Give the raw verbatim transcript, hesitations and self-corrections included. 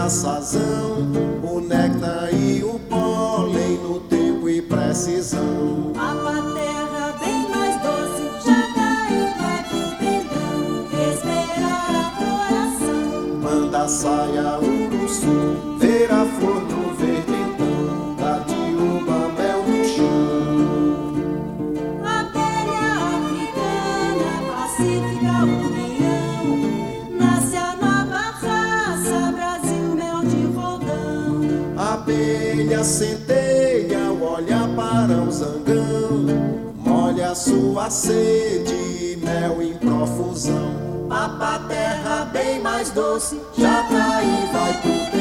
a sazão, o néctar e o pólen no tempo e precisão. Papa terra bem mais doce, já caiu, vai pro pendão, esperar a floração. Manda a saia uruçu, ver a flor no vermentão, da tiúba mel no chão. Abelha africana, pacífica união, nasce a nova raça, Brasil, mel de roldão. A abelha centeia, olha para o zangão, molha sua sede, mel em profusão. Papa terra bem mais doce, já tá aí, vai pro